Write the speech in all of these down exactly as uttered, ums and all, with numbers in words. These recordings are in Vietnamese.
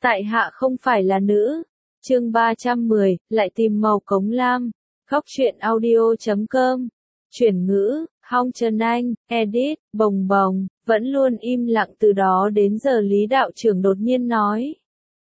Tại hạ không phải là nữ. Chương ba trăm mười, lại tìm màu cống lam. Góc truyện audio chấm com. Chuyển ngữ, Hong Trần Anh, edit, bồng bồng, vẫn luôn im lặng từ đó đến giờ Lý đạo trưởng đột nhiên nói.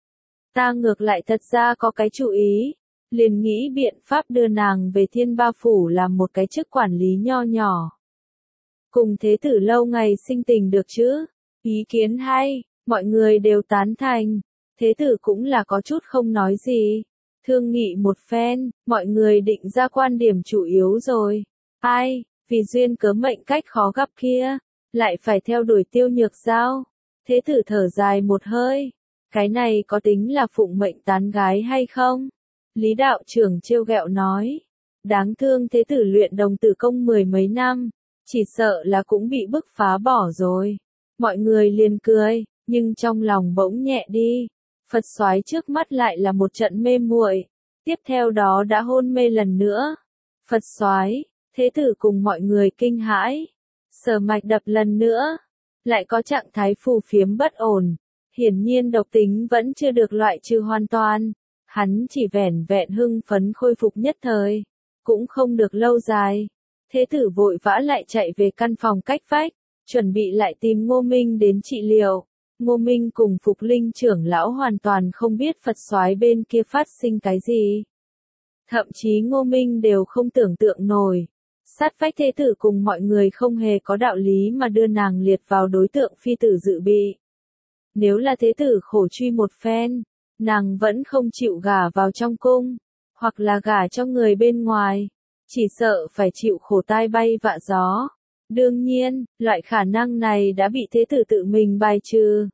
Ta ngược lại thật ra có cái chủ ý, liền nghĩ biện pháp đưa nàng về Thiên Ba Phủ làm một cái chức quản lý nho nhỏ. Cùng thế tử lâu ngày sinh tình được chứ? Ý kiến hay, mọi người đều tán thành. Thế tử cũng là có chút không nói gì. Thương nghị một phen, mọi người định ra quan điểm chủ yếu rồi. Ai, vì duyên cớ mệnh cách khó gặp kia, lại phải theo đuổi Tiêu Nhược Giao. Thế tử thở dài một hơi. Cái này có tính là phụng mệnh tán gái hay không? Lý đạo trưởng trêu ghẹo nói. Đáng thương thế tử luyện đồng tử công mười mấy năm, chỉ sợ là cũng bị bức phá bỏ rồi. Mọi người liền cười, nhưng trong lòng bỗng nhẹ đi. Phật soái trước mắt lại là một trận mê muội, tiếp theo đó đã hôn mê lần nữa. Phật soái, thế tử cùng mọi người kinh hãi. Sở mạch đập lần nữa, lại có trạng thái phù phiếm bất ổn. Hiển nhiên độc tính vẫn chưa được loại trừ hoàn toàn. Hắn chỉ vẻn vẹn hưng phấn khôi phục nhất thời, cũng không được lâu dài. Thế tử vội vã lại chạy về căn phòng cách vách, chuẩn bị lại tìm Ngô Minh đến trị liệu. Ngô Minh cùng Phục Linh trưởng lão hoàn toàn không biết Phật soái bên kia phát sinh cái gì. Thậm chí Ngô Minh đều không tưởng tượng nổi. Sát vách thế tử cùng mọi người không hề có đạo lý mà đưa nàng liệt vào đối tượng phi tử dự bị. Nếu là thế tử khổ truy một phen, nàng vẫn không chịu gả vào trong cung, hoặc là gả cho người bên ngoài, chỉ sợ phải chịu khổ tai bay vạ gió. Đương nhiên, loại khả năng này đã bị thế tử tự mình bài trừ.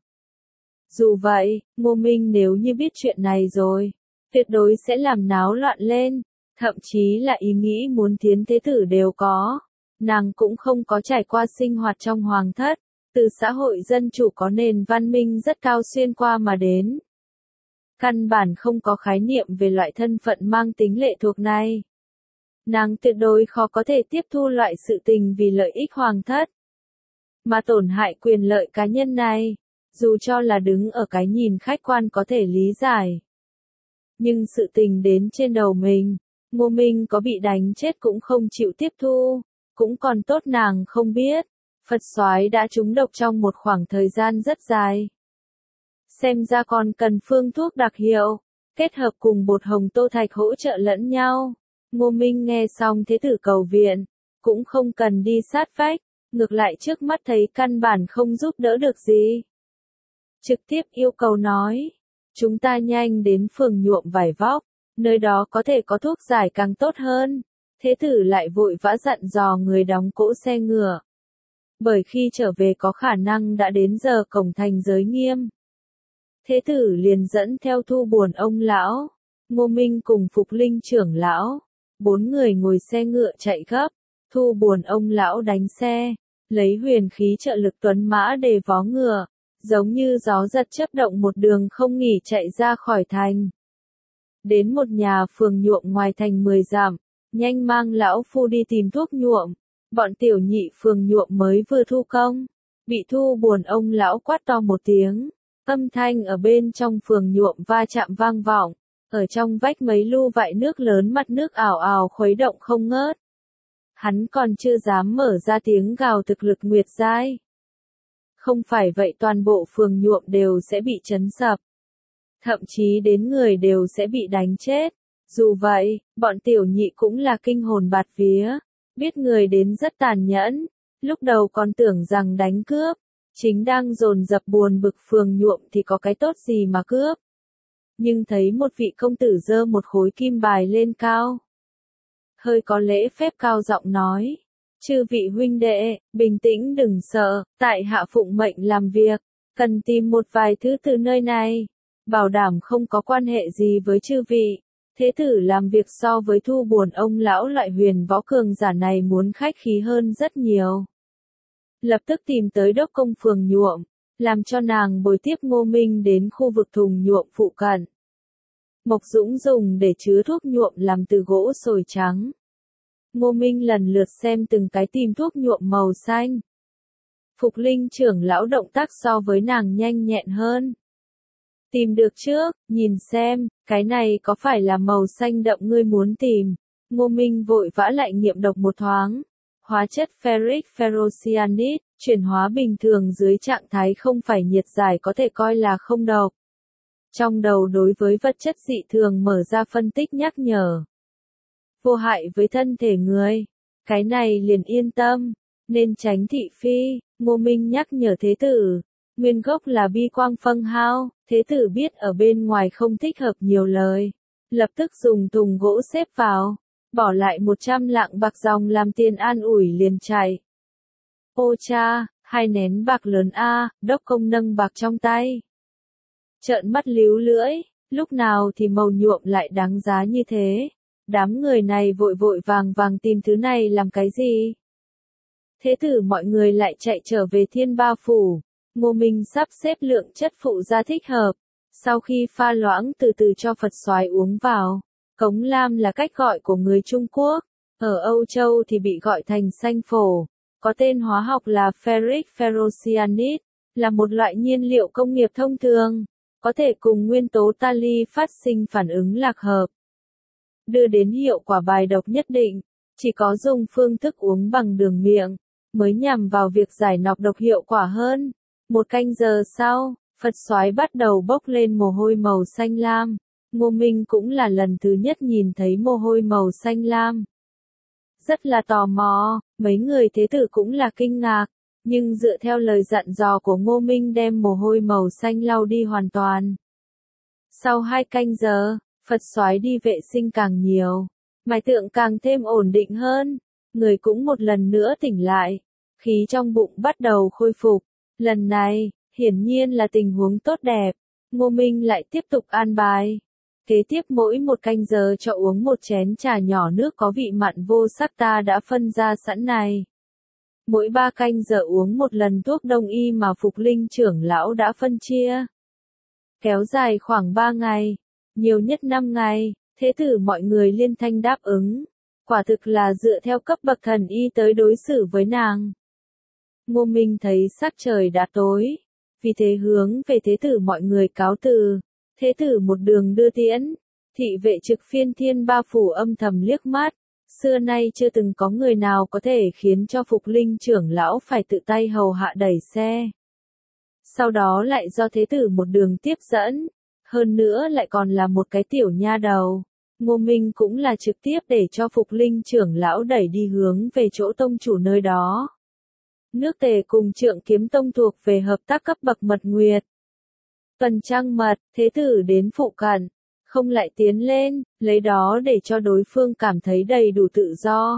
Dù vậy, Ngô Minh nếu như biết chuyện này rồi, tuyệt đối sẽ làm náo loạn lên, thậm chí là ý nghĩ muốn tiến thế tử đều có. Nàng cũng không có trải qua sinh hoạt trong hoàng thất, từ xã hội dân chủ có nền văn minh rất cao xuyên qua mà đến. Căn bản không có khái niệm về loại thân phận mang tính lệ thuộc này. Nàng tuyệt đối khó có thể tiếp thu loại sự tình vì lợi ích hoàng thất, mà tổn hại quyền lợi cá nhân này, dù cho là đứng ở cái nhìn khách quan có thể lý giải. Nhưng sự tình đến trên đầu mình, Ngô Minh có bị đánh chết cũng không chịu tiếp thu, cũng còn tốt nàng không biết, Phật soái đã trúng độc trong một khoảng thời gian rất dài. Xem ra còn cần phương thuốc đặc hiệu, kết hợp cùng bột hồng tô thạch hỗ trợ lẫn nhau. Ngô Minh nghe xong thế tử cầu viện, cũng không cần đi sát vách, ngược lại trước mắt thấy căn bản không giúp đỡ được gì. Trực tiếp yêu cầu nói, chúng ta nhanh đến phường nhuộm vải vóc, nơi đó có thể có thuốc giải càng tốt hơn. Thế tử lại vội vã dặn dò người đóng cỗ xe ngựa. Bởi khi trở về có khả năng đã đến giờ cổng thành giới nghiêm. Thế tử liền dẫn theo Thu Buồn ông lão, Ngô Minh cùng Phục Linh trưởng lão. Bốn người ngồi xe ngựa chạy gấp, Thu Buồn ông lão đánh xe, lấy huyền khí trợ lực tuấn mã để vó ngựa, giống như gió giật chớp động một đường không nghỉ chạy ra khỏi thành. Đến một nhà phường nhuộm ngoài thành mười dặm, nhanh mang lão phu đi tìm thuốc nhuộm. Bọn tiểu nhị phường nhuộm mới vừa thu công, bị Thu Buồn ông lão quát to một tiếng, âm thanh ở bên trong phường nhuộm va chạm vang vọng. Ở trong vách mấy lu vại nước lớn mặt nước ảo ảo khuấy động không ngớt. Hắn còn chưa dám mở ra tiếng gào thực lực nguyệt giai. Không phải vậy toàn bộ phường nhuộm đều sẽ bị chấn sập. Thậm chí đến người đều sẽ bị đánh chết. Dù vậy, bọn tiểu nhị cũng là kinh hồn bạt vía. Biết người đến rất tàn nhẫn. Lúc đầu còn tưởng rằng đánh cướp. Chính đang dồn dập buồn bực phường nhuộm thì có cái tốt gì mà cướp. Nhưng thấy một vị công tử giơ một khối kim bài lên cao. Hơi có lễ phép cao giọng nói. Chư vị huynh đệ, bình tĩnh đừng sợ, tại hạ phụng mệnh làm việc, cần tìm một vài thứ từ nơi này. Bảo đảm không có quan hệ gì với chư vị. Thế tử làm việc so với Thu Buồn ông lão loại huyền võ cường giả này muốn khách khí hơn rất nhiều. Lập tức tìm tới đốc công phường nhuộm, làm cho nàng bồi tiếp Ngô Minh đến khu vực thùng nhuộm phụ cận. Mộc Dũng dùng để chứa thuốc nhuộm làm từ gỗ sồi trắng. Ngô Minh lần lượt xem từng cái tìm thuốc nhuộm màu xanh. Phục Linh trưởng lão động tác so với nàng nhanh nhẹn hơn. Tìm được trước, nhìn xem, cái này có phải là màu xanh đậm ngươi muốn tìm. Ngô Minh vội vã lại nghiệm độc một thoáng. Hóa chất ferric ferrocyanide, chuyển hóa bình thường dưới trạng thái không phải nhiệt giải có thể coi là không độc. Trong đầu đối với vật chất dị thường mở ra phân tích nhắc nhở. Vô hại với thân thể người. Cái này liền yên tâm, nên tránh thị phi. Ngô Minh nhắc nhở thế tử. Nguyên gốc là bi quang phân hao, thế tử biết ở bên ngoài không thích hợp nhiều lời. Lập tức dùng thùng gỗ xếp vào, bỏ lại một trăm lạng bạc dòng làm tiền an ủi liền chạy. Ô cha, hai nén bạc lớn a, đốc công nâng bạc trong tay. Trợn mắt líu lưỡi, lúc nào thì màu nhuộm lại đáng giá như thế. Đám người này vội vội vàng vàng tìm thứ này làm cái gì? Thế tử mọi người lại chạy trở về Thiên Ba Phủ. Ngô Minh sắp xếp lượng chất phụ ra thích hợp. Sau khi pha loãng từ từ cho Phật soái uống vào. Cống lam là cách gọi của người Trung Quốc. Ở Âu Châu thì bị gọi thành xanh phổ. Có tên hóa học là ferric ferrocyanide. Là một loại nhiên liệu công nghiệp thông thường. Có thể cùng nguyên tố tali phát sinh phản ứng lạc hợp. Đưa đến hiệu quả bài độc nhất định. Chỉ có dùng phương thức uống bằng đường miệng. Mới nhằm vào việc giải nọc độc hiệu quả hơn. Một canh giờ sau, Phật soái bắt đầu bốc lên mồ hôi màu xanh lam. Ngô Minh cũng là lần thứ nhất nhìn thấy mồ hôi màu xanh lam. Rất là tò mò, mấy người thế tử cũng là kinh ngạc, nhưng dựa theo lời dặn dò của Ngô Minh đem mồ hôi màu xanh lau đi hoàn toàn. Sau hai canh giờ, Phật soái đi vệ sinh càng nhiều, mạch tượng càng thêm ổn định hơn, người cũng một lần nữa tỉnh lại, khí trong bụng bắt đầu khôi phục. Lần này, hiển nhiên là tình huống tốt đẹp, Ngô Minh lại tiếp tục an bài. Kế tiếp mỗi một canh giờ cho uống một chén trà nhỏ nước có vị mặn vô sắc ta đã phân ra sẵn này. Mỗi ba canh giờ uống một lần thuốc đông y mà Phục Linh trưởng lão đã phân chia. Kéo dài khoảng ba ngày, nhiều nhất năm ngày, thế tử mọi người liên thanh đáp ứng. Quả thực là dựa theo cấp bậc thần y tới đối xử với nàng. Ngô Minh thấy sắc trời đã tối, vì thế hướng về thế tử mọi người cáo từ. Thế tử một đường đưa tiễn, thị vệ trực phiên Thiên Ba Phủ âm thầm liếc mắt, xưa nay chưa từng có người nào có thể khiến cho Phục Linh trưởng lão phải tự tay hầu hạ đẩy xe. Sau đó lại do thế tử một đường tiếp dẫn, hơn nữa lại còn là một cái tiểu nha đầu. Ngô Minh cũng là trực tiếp để cho Phục Linh trưởng lão đẩy đi hướng về chỗ tông chủ nơi đó. Nước Tề cùng Trượng Kiếm Tông thuộc về hợp tác cấp bậc mật nguyệt. Tuần trăng mật, thế tử đến phụ cận, không lại tiến lên, lấy đó để cho đối phương cảm thấy đầy đủ tự do.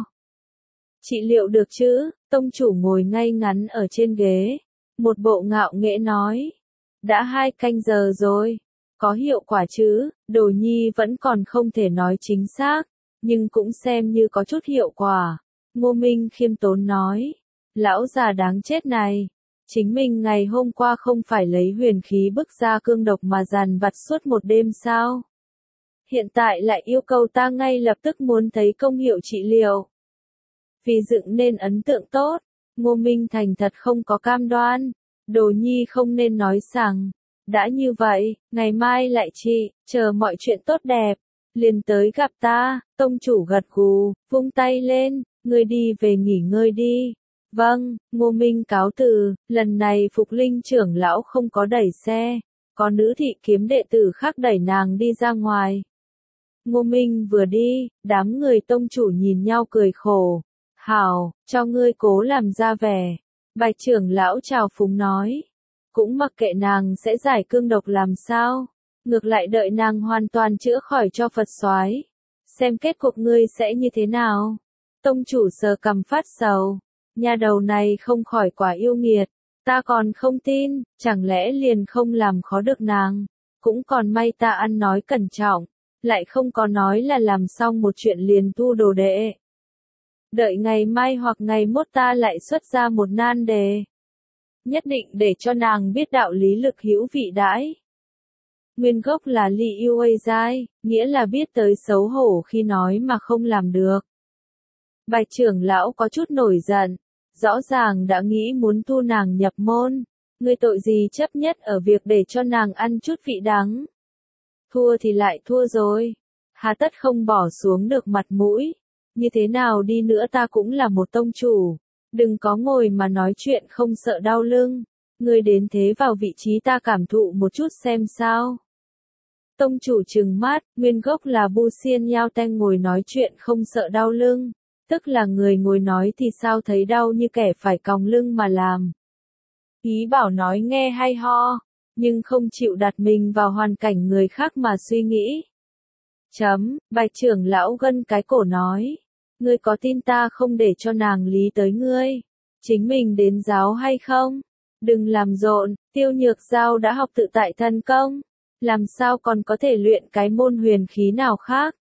Trị liệu được chứ, tông chủ ngồi ngay ngắn ở trên ghế, một bộ ngạo nghễ nói. Đã hai canh giờ rồi, có hiệu quả chứ, Đồ Nhi vẫn còn không thể nói chính xác, nhưng cũng xem như có chút hiệu quả. Ngô Minh khiêm tốn nói, lão già đáng chết này. Chính mình ngày hôm qua không phải lấy huyền khí bức ra cương độc mà dàn vặt suốt một đêm sao? Hiện tại lại yêu cầu ta ngay lập tức muốn thấy công hiệu trị liệu. Vì dựng nên ấn tượng tốt, Ngô Minh thành thật không có cam đoan, Đồ Nhi không nên nói rằng, đã như vậy, ngày mai lại trị, chờ mọi chuyện tốt đẹp, liền tới gặp ta. Tông chủ gật gù, vung tay lên, ngươi đi về nghỉ ngơi đi. Vâng, Ngô Minh cáo từ, lần này Phục Linh trưởng lão không có đẩy xe, có nữ thị kiếm đệ tử khác đẩy nàng đi ra ngoài. Ngô Minh vừa đi, đám người tông chủ nhìn nhau cười khổ. Hảo, cho ngươi cố làm ra vẻ. Bạch trưởng lão chào phúng nói. Cũng mặc kệ nàng sẽ giải cương độc làm sao. Ngược lại đợi nàng hoàn toàn chữa khỏi cho Phật soái. Xem kết cục ngươi sẽ như thế nào. Tông chủ sờ cằm phát sầu. Nhà đầu này không khỏi quả yêu nghiệt. Ta còn không tin, chẳng lẽ liền không làm khó được nàng. Cũng còn may ta ăn nói cẩn trọng. Lại không có nói là làm xong một chuyện liền thu đồ đệ. Đợi ngày mai hoặc ngày mốt ta lại xuất ra một nan đề. Nhất định để cho nàng biết đạo lý lực hữu vị đãi. Nguyên gốc là Li Yêu Ây Giai, nghĩa là biết tới xấu hổ khi nói mà không làm được. Bạch trưởng lão có chút nổi giận, rõ ràng đã nghĩ muốn thu nàng nhập môn, Ngươi tội gì chấp nhất ở việc để cho nàng ăn chút vị đắng. Thua thì lại thua rồi. Hà tất không bỏ xuống được mặt mũi. Như thế nào đi nữa ta cũng là một tông chủ. Đừng có ngồi mà nói chuyện không sợ đau lưng. Ngươi đến thế vào vị trí ta cảm thụ một chút xem sao. Tông chủ trừng mắt, nguyên gốc là Bu Xiên Yao Teng ngồi nói chuyện không sợ đau lưng. Tức là người ngồi nói thì sao thấy đau như kẻ phải còng lưng mà làm. Ý bảo nói nghe hay ho, nhưng không chịu đặt mình vào hoàn cảnh người khác mà suy nghĩ. Chấm, Bạch trưởng lão gân cái cổ nói. Ngươi có tin ta không để cho nàng lý tới ngươi? Chính mình đến giáo hay không? Đừng làm rộn, Tiêu Nhược Giao đã học tự tại thân công. Làm sao còn có thể luyện cái môn huyền khí nào khác?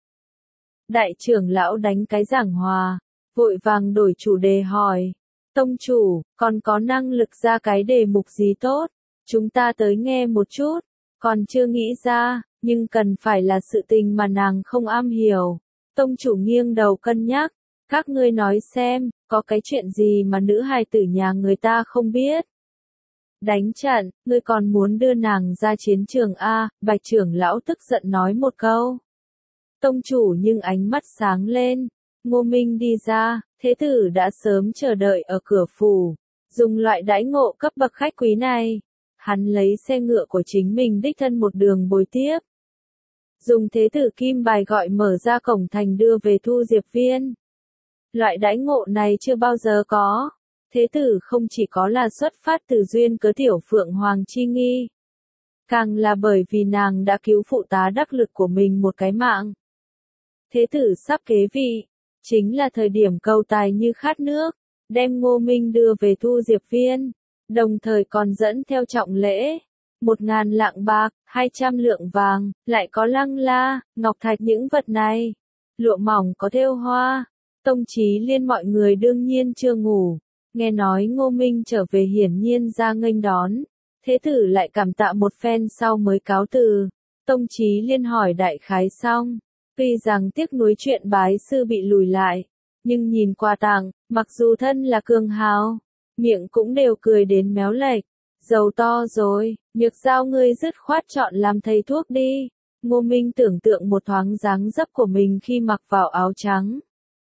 Đại trưởng lão đánh cái giảng hòa, vội vàng đổi chủ đề hỏi. Tông chủ, còn có năng lực ra cái đề mục gì tốt? Chúng ta tới nghe một chút. Còn chưa nghĩ ra, nhưng cần phải là sự tình mà nàng không am hiểu. Tông chủ nghiêng đầu cân nhắc. Các ngươi nói xem, có cái chuyện gì mà nữ hài tử nhà người ta không biết? Đánh trận, ngươi còn muốn đưa nàng ra chiến trường A, Bạch trưởng lão tức giận nói một câu. Tông chủ nhưng ánh mắt sáng lên. Ngô Minh đi ra, thế tử đã sớm chờ đợi ở cửa phủ. Dùng loại đãi ngộ cấp bậc khách quý này. Hắn lấy xe ngựa của chính mình đích thân một đường bồi tiếp. Dùng thế tử kim bài gọi mở ra cổng thành đưa về Thu Diệp Viên. Loại đãi ngộ này chưa bao giờ có. Thế tử không chỉ có là xuất phát từ duyên cớ tiểu Phượng Hoàng chi nghi. Càng là bởi vì nàng đã cứu phụ tá đắc lực của mình một cái mạng. Thế tử sắp kế vị. Chính là thời điểm cầu tài như khát nước. Đem Ngô Minh đưa về Thu Diệp Viên. Đồng thời còn dẫn theo trọng lễ. Một ngàn lạng bạc, hai trăm lượng vàng, lại có lăng la, ngọc thạch những vật này. Lụa mỏng có thêu hoa. Tông Chí Liên mọi người đương nhiên chưa ngủ. Nghe nói Ngô Minh trở về hiển nhiên ra nghênh đón. Thế tử lại cảm tạ một phen sau mới cáo từ. Tông Chí Liên hỏi đại khái xong. Tuy rằng tiếc nuối chuyện bái sư bị lùi lại. Nhưng nhìn quà tặng, mặc dù thân là cường hào. Miệng cũng đều cười đến méo lệch. Giàu to rồi, Nhược Giao ngươi dứt khoát chọn làm thầy thuốc đi. Ngô Minh tưởng tượng một thoáng dáng dấp của mình khi mặc vào áo trắng.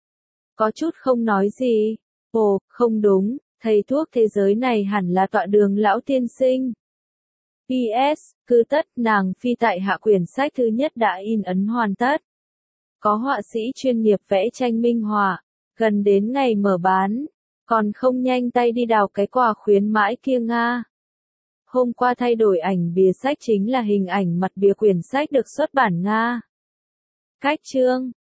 Có chút không nói gì. Ồ, không đúng, thầy thuốc thế giới này hẳn là tọa đường lão tiên sinh. pê ét, cứ tất nàng phi tại hạ quyển sách thứ nhất đã in ấn hoàn tất. Có họa sĩ chuyên nghiệp vẽ tranh minh họa, gần đến ngày mở bán, còn không nhanh tay đi đào cái quà khuyến mãi kia Nga. Hôm qua thay đổi ảnh bìa sách chính là hình ảnh mặt bìa quyển sách được xuất bản Nga. Cách chương